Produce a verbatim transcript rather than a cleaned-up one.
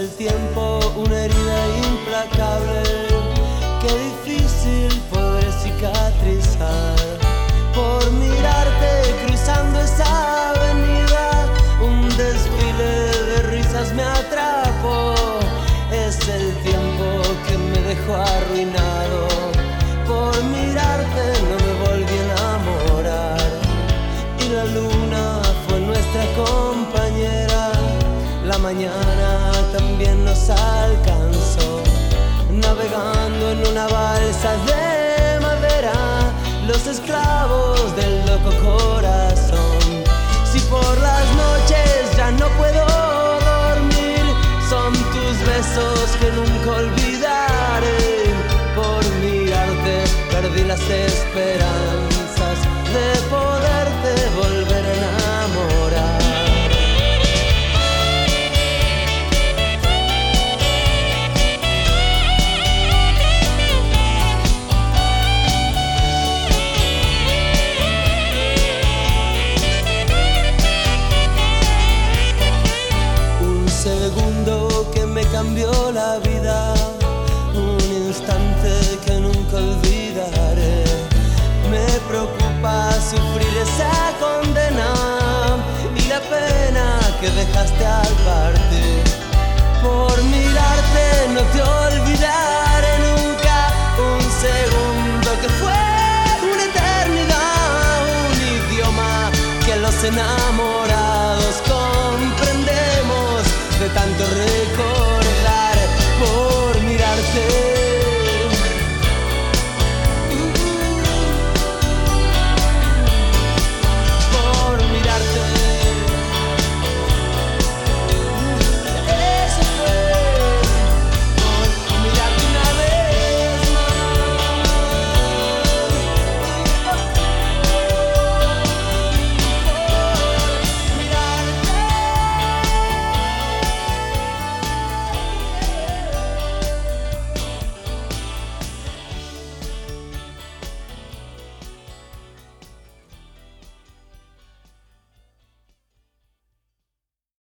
el tiempo una herida implacable, qué difícil poder cicatrizar. Por mirarte cruzando esa avenida, un desfile de risas me atrapó. Es el tiempo que me dejó arruinado. Por mirarte no me volví a enamorar. Y la luna fue nuestra compañera. La mañana también nos alcanzó, navegando en una balsa de madera, los esclavos del loco corazón. Si por las noches ya no puedo dormir, son tus besos que nunca olvidaré. Por mirarte perdí las esperanzas.